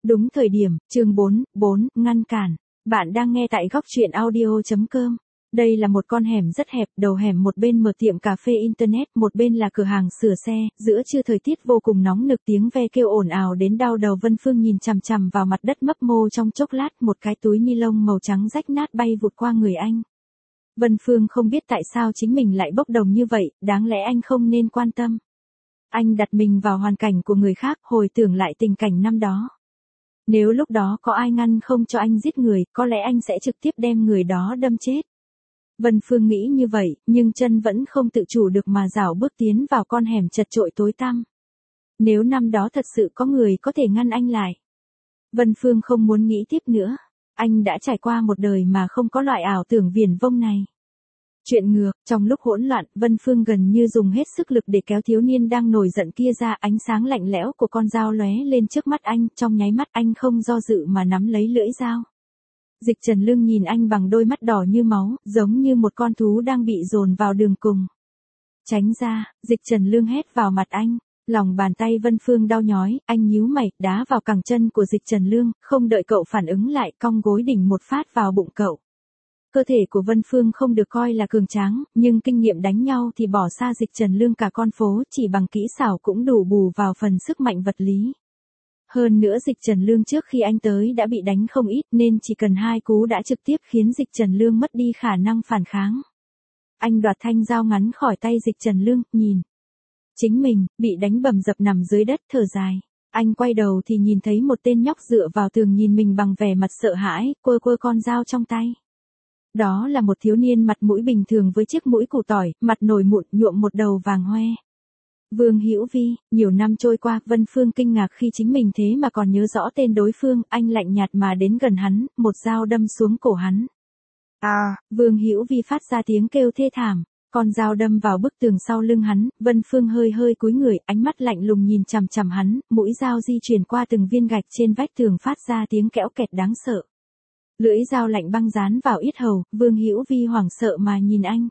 Đúng thời điểm, chương 4, ngăn cản. Bạn đang nghe tại góc truyện audio.com. Đây là một con hẻm rất hẹp, đầu hẻm một bên mở tiệm cà phê internet, một bên là cửa hàng sửa xe, giữa trưa thời tiết vô cùng nóng nực, tiếng ve kêu ồn ào đến đau đầu. Vân Phương nhìn chằm chằm vào mặt đất mấp mô trong chốc lát, một cái túi ni lông màu trắng rách nát bay vụt qua người anh. Vân Phương không biết tại sao chính mình lại bốc đồng như vậy, đáng lẽ anh không nên quan tâm. Anh đặt mình vào hoàn cảnh của người khác, hồi tưởng lại tình cảnh năm đó. Nếu lúc đó có ai ngăn không cho anh giết người, có lẽ anh sẽ trực tiếp đem người đó đâm chết. Vân Phương nghĩ như vậy, nhưng chân vẫn không tự chủ được mà rảo bước tiến vào con hẻm chật chội tối tăm. Nếu năm đó thật sự có người có thể ngăn anh lại. Vân Phương không muốn nghĩ tiếp nữa. Anh đã trải qua một đời mà không có loại ảo tưởng viển vông này. Chuyện ngược, trong lúc hỗn loạn, Vân Phương gần như dùng hết sức lực để kéo thiếu niên đang nổi giận kia ra. Ánh sáng lạnh lẽo của con dao lóe lên trước mắt anh, trong nháy mắt anh không do dự mà nắm lấy lưỡi dao. Dịch Trần Lương nhìn anh bằng đôi mắt đỏ như máu, giống như một con thú đang bị dồn vào đường cùng. Tránh ra, Dịch Trần Lương hét vào mặt anh. Lòng bàn tay Vân Phương đau nhói, anh nhíu mày, đá vào cẳng chân của Dịch Trần Lương, không đợi cậu phản ứng lại, cong gối đỉnh một phát vào bụng cậu. Cơ thể của Vân Phương không được coi là cường tráng, nhưng kinh nghiệm đánh nhau thì bỏ xa Dịch Trần Lương cả con phố, chỉ bằng kỹ xảo cũng đủ bù vào phần sức mạnh vật lý. Hơn nữa Dịch Trần Lương trước khi anh tới đã bị đánh không ít, nên chỉ cần 2 cú đã trực tiếp khiến Dịch Trần Lương mất đi khả năng phản kháng. Anh đoạt thanh dao ngắn khỏi tay Dịch Trần Lương, nhìn chính mình bị đánh bầm dập nằm dưới đất, thở dài. Anh quay đầu thì nhìn thấy một tên nhóc dựa vào tường nhìn mình bằng vẻ mặt sợ hãi, quơ con dao trong tay. Đó là một thiếu niên mặt mũi bình thường với chiếc mũi củ tỏi, mặt nổi mụn, nhuộm một đầu vàng hoe. Vương Hữu Vi. Nhiều năm trôi qua, Vân Phương kinh ngạc khi chính mình thế mà còn nhớ rõ tên đối phương. Anh lạnh nhạt mà đến gần hắn, một dao đâm xuống cổ hắn. Vương Hữu Vi phát ra tiếng kêu thê thảm. Con dao đâm vào bức tường sau lưng hắn. Vân Phương hơi cúi người, ánh mắt lạnh lùng nhìn chằm chằm hắn, mũi dao di chuyển qua từng viên gạch trên vách tường phát ra tiếng kẽo kẹt đáng sợ. Lưỡi dao lạnh băng dán vào yết hầu, Vương Hữu Vi hoảng sợ mà nhìn anh.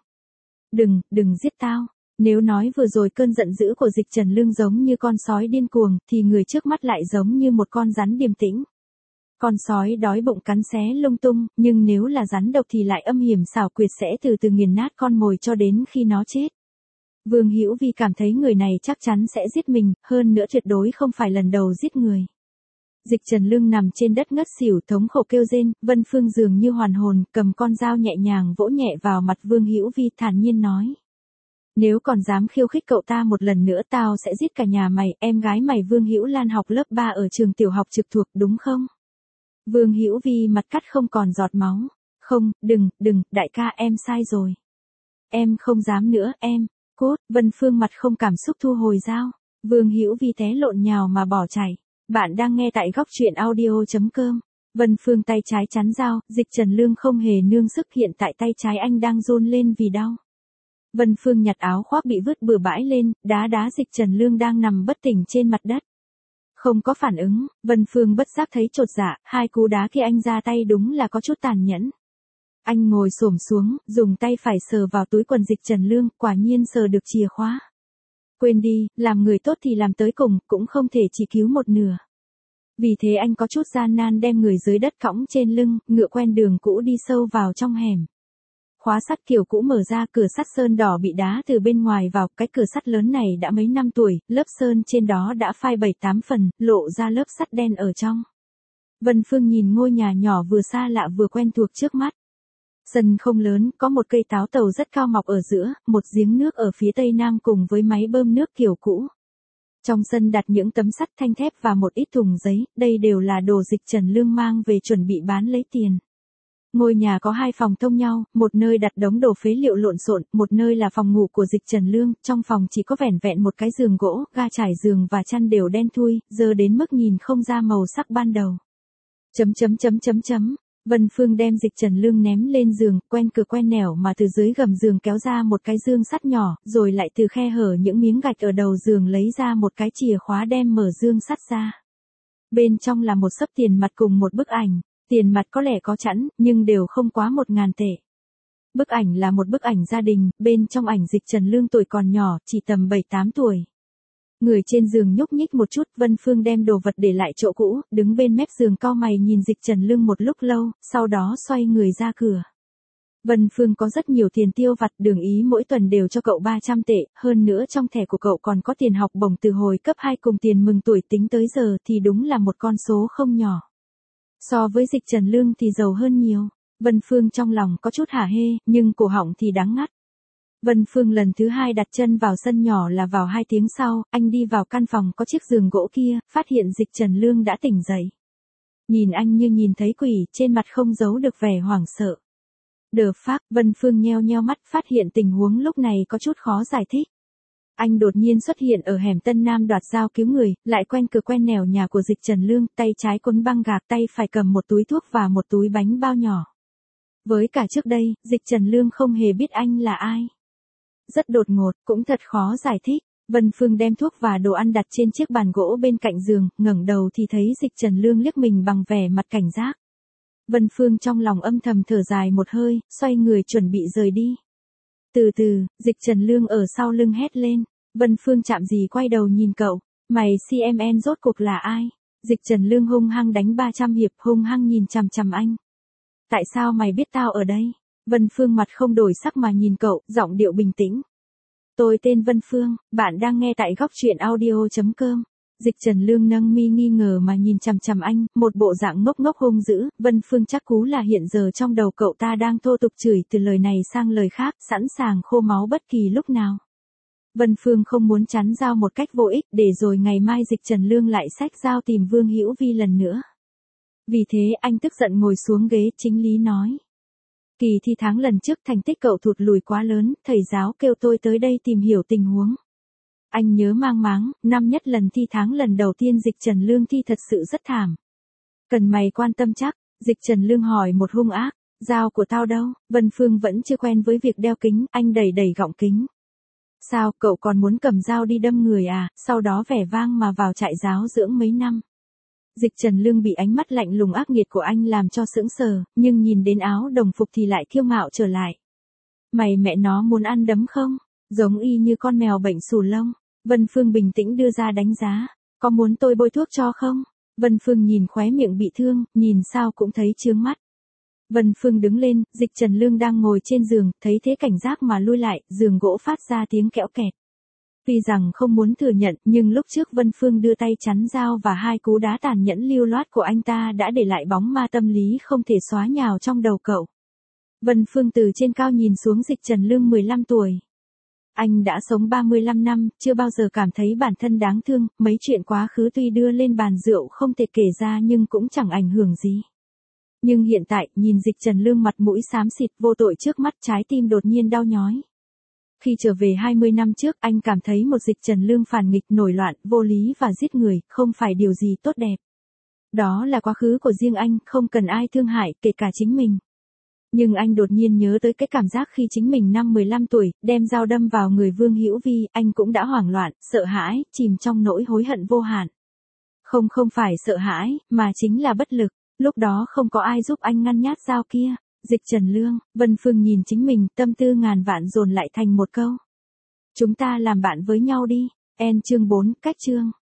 Đừng giết tao. Nếu nói vừa rồi cơn giận dữ của Dịch Trần Lương giống như con sói điên cuồng, thì người trước mắt lại giống như một con rắn điềm tĩnh. Con sói đói bụng cắn xé lung tung, nhưng nếu là rắn độc thì lại âm hiểm xảo quyệt, sẽ từ từ nghiền nát con mồi cho đến khi nó chết. Vương Hữu Vi cảm thấy người này chắc chắn sẽ giết mình, hơn nữa tuyệt đối không phải lần đầu giết người. Dịch Trần Lương nằm trên đất ngất xỉu, thống khổ kêu rên. Vân Phương dường như hoàn hồn, cầm con dao nhẹ nhàng vỗ nhẹ vào mặt Vương Hữu Vi, thản nhiên nói. Nếu còn dám khiêu khích cậu ta một lần nữa, tao sẽ giết cả nhà mày. Em gái mày Vương Hữu Lan học lớp 3 ở trường tiểu học trực thuộc, đúng không? Vương Hữu Vi mặt cắt không còn giọt máu. Không, đừng, đại ca, em sai rồi. Em không dám nữa, em. Cốt. Vân Phương mặt không cảm xúc thu hồi dao. Vương Hữu Vi té lộn nhào mà bỏ chạy. Bạn đang nghe tại góc truyện audio.com. Vân Phương tay trái chắn dao, Dịch Trần Lương không hề nương sức, hiện tại tay trái anh đang run lên vì đau. Vân Phương nhặt áo khoác bị vứt bừa bãi lên, đá Dịch Trần Lương đang nằm bất tỉnh trên mặt đất. Không có phản ứng, Vân Phương bất giác thấy chột dạ, 2 cú đá kia anh ra tay đúng là có chút tàn nhẫn. Anh ngồi xổm xuống, dùng tay phải sờ vào túi quần Dịch Trần Lương, quả nhiên sờ được chìa khóa. Quên đi, làm người tốt thì làm tới cùng, cũng không thể chỉ cứu một nửa. Vì thế anh có chút gian nan đem người dưới đất cõng trên lưng, ngựa quen đường cũ đi sâu vào trong hẻm. Khóa sắt kiểu cũ mở ra, cửa sắt sơn đỏ bị đá từ bên ngoài vào, cái cửa sắt lớn này đã mấy năm tuổi, lớp sơn trên đó đã phai 7-8 phần, lộ ra lớp sắt đen ở trong. Vân Phương nhìn ngôi nhà nhỏ vừa xa lạ vừa quen thuộc trước mắt. Sân không lớn, có một cây táo tàu rất cao mọc ở giữa, một giếng nước ở phía tây nam cùng với máy bơm nước kiểu cũ. Trong sân đặt những tấm sắt thanh thép và một ít thùng giấy, đây đều là đồ Dịch Trần Lương mang về chuẩn bị bán lấy tiền. Ngôi nhà có 2 phòng thông nhau, một nơi đặt đống đồ phế liệu lộn xộn, một nơi là phòng ngủ của Dịch Trần Lương, trong phòng chỉ có vẻn vẹn một cái giường gỗ, ga trải giường và chăn đều đen thui, dơ đến mức nhìn không ra màu sắc ban đầu. Vân Phương đem Dịch Trần Lương ném lên giường, quen cửa quen nẻo mà từ dưới gầm giường kéo ra một cái dương sắt nhỏ, rồi lại từ khe hở những miếng gạch ở đầu giường lấy ra một cái chìa khóa đem mở dương sắt ra. Bên trong là một xấp tiền mặt cùng một bức ảnh. Tiền mặt có lẽ có chẵn, nhưng đều không quá 1.000 tệ. Bức ảnh là một bức ảnh gia đình, bên trong ảnh Dịch Trần Lương tuổi còn nhỏ, chỉ tầm 7-8 tuổi. Người trên giường nhúc nhích một chút, Vân Phương đem đồ vật để lại chỗ cũ, đứng bên mép giường cau mày nhìn Dịch Trần Lương một lúc lâu, sau đó xoay người ra cửa. Vân Phương có rất nhiều tiền tiêu vặt, Đường Ý mỗi tuần đều cho cậu 300 tệ, hơn nữa trong thẻ của cậu còn có tiền học bổng từ hồi cấp 2 cùng tiền mừng tuổi, tính tới giờ thì đúng là một con số không nhỏ. So với Dịch Trần Lương thì giàu hơn nhiều. Vân Phương trong lòng có chút hả hê, nhưng cổ họng thì đắng ngắt. Vân Phương lần thứ 2 đặt chân vào sân nhỏ là vào 2 tiếng sau, anh đi vào căn phòng có chiếc giường gỗ kia, phát hiện Dịch Trần Lương đã tỉnh dậy. Nhìn anh như nhìn thấy quỷ, trên mặt không giấu được vẻ hoảng sợ. Đờ phác, Vân Phương nheo nheo mắt, phát hiện tình huống lúc này có chút khó giải thích. Anh đột nhiên xuất hiện ở hẻm Tân Nam, đoạt dao cứu người, lại quen cửa quen nẻo nhà của Dịch Trần Lương, tay trái cuốn băng gạc, tay phải cầm một túi thuốc và một túi bánh bao nhỏ. Với cả trước đây, Dịch Trần Lương không hề biết anh là ai. Rất đột ngột, cũng thật khó giải thích. Vân Phương đem thuốc và đồ ăn đặt trên chiếc bàn gỗ bên cạnh giường, ngẩng đầu thì thấy Dịch Trần Lương liếc mình bằng vẻ mặt cảnh giác. Vân Phương trong lòng âm thầm thở dài một hơi, xoay người chuẩn bị rời đi. Từ từ, Dịch Trần Lương ở sau lưng hét lên. Vân Phương chạm gì quay đầu nhìn cậu. Mày CMN rốt cuộc là ai? Dịch Trần Lương hung hăng đánh 300 hiệp, hung hăng nhìn chằm chằm anh. Tại sao mày biết tao ở đây? Vân Phương mặt không đổi sắc mà nhìn cậu, giọng điệu bình tĩnh. Tôi tên Vân Phương, bạn đang nghe tại góc truyện audio.com. Dịch Trần Lương nâng mi nghi ngờ mà nhìn chằm chằm anh, một bộ dạng ngốc ngốc hung dữ. Vân Phương chắc cú là hiện giờ trong đầu cậu ta đang thô tục chửi từ lời này sang lời khác, sẵn sàng khô máu bất kỳ lúc nào. Vân Phương không muốn chắn dao một cách vô ích, để rồi ngày mai Dịch Trần Lương lại xách dao tìm Vương Hữu Vi lần nữa. Vì thế anh tức giận ngồi xuống ghế, chính lý nói. Kỳ thi tháng lần trước thành tích cậu thụt lùi quá lớn, thầy giáo kêu tôi tới đây tìm hiểu tình huống. Anh nhớ mang máng, năm nhất lần thi tháng lần đầu tiên Dịch Trần Lương thi thật sự rất thảm. Cần mày quan tâm chắc, Dịch Trần Lương hỏi một hung ác, dao của tao đâu? Vân Phương vẫn chưa quen với việc đeo kính, anh đẩy đẩy gọng kính. Sao, cậu còn muốn cầm dao đi đâm người à, sau đó vẻ vang mà vào trại giáo dưỡng mấy năm. Dịch Trần Lương bị ánh mắt lạnh lùng ác nghiệt của anh làm cho sững sờ, nhưng nhìn đến áo đồng phục thì lại kiêu ngạo trở lại. Mày mẹ nó muốn ăn đấm không? Giống y như con mèo bệnh xù lông. Vân Phương bình tĩnh đưa ra đánh giá. Có muốn tôi bôi thuốc cho không? Vân Phương nhìn khóe miệng bị thương, nhìn sao cũng thấy chướng mắt. Vân Phương đứng lên, Dịch Trần Lương đang ngồi trên giường, thấy thế cảnh giác mà lui lại, giường gỗ phát ra tiếng kẽo kẹt. Tuy rằng không muốn thừa nhận, nhưng lúc trước Vân Phương đưa tay chắn dao và 2 cú đá tàn nhẫn lưu loát của anh ta đã để lại bóng ma tâm lý không thể xóa nhào trong đầu cậu. Vân Phương từ trên cao nhìn xuống Dịch Trần Lương 15 tuổi. Anh đã sống 35 năm, chưa bao giờ cảm thấy bản thân đáng thương, mấy chuyện quá khứ tuy đưa lên bàn rượu không thể kể ra nhưng cũng chẳng ảnh hưởng gì. Nhưng hiện tại, nhìn Dịch Trần Lương mặt mũi xám xịt vô tội trước mắt, trái tim đột nhiên đau nhói. Khi trở về 20 năm trước, anh cảm thấy một Dịch Trần Lương phản nghịch, nổi loạn, vô lý và giết người, không phải điều gì tốt đẹp. Đó là quá khứ của riêng anh, không cần ai thương hại, kể cả chính mình. Nhưng anh đột nhiên nhớ tới cái cảm giác khi chính mình năm 15 tuổi, đem dao đâm vào người Vương Hữu Vi, anh cũng đã hoảng loạn, sợ hãi, chìm trong nỗi hối hận vô hạn. Không phải sợ hãi, mà chính là bất lực. Lúc đó không có ai giúp anh ngăn nhát dao kia. Dịch Trần Lương, Vân Phương nhìn chính mình, tâm tư ngàn vạn dồn lại thành một câu. Chúng ta làm bạn với nhau đi. Chương 4, cách chương.